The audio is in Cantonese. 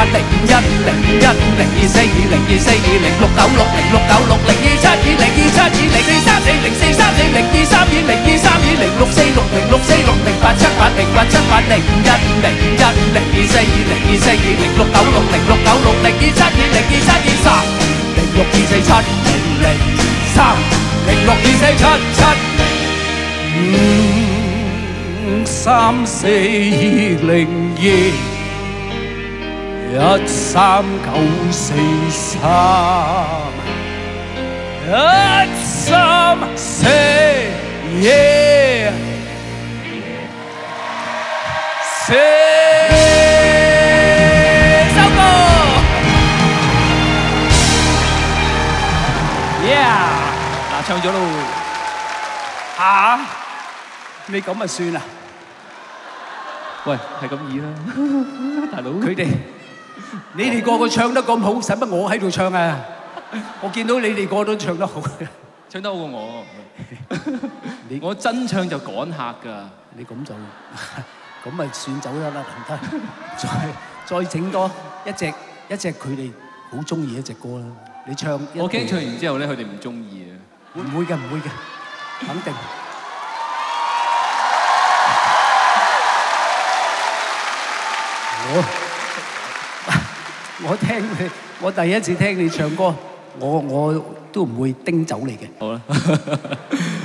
嗱，唱咗咯。 嚇！你咁咪算啦？ 喂，係咁易啦，大佬。 你哋個個唱得咁好，使乜我喺度唱啊？我見到你哋個個都唱得好， 唱得好過我。我真唱就趕客㗎。 你咁就咁咪算走得啦，唔得。再整多一隻佢哋好中意一隻歌啦。你唱， 我驚唱完之後咧，佢哋唔中意啊。 唔會嘅，肯定。我第一次聽你唱歌，我都唔會叮走你嘅。 好啦。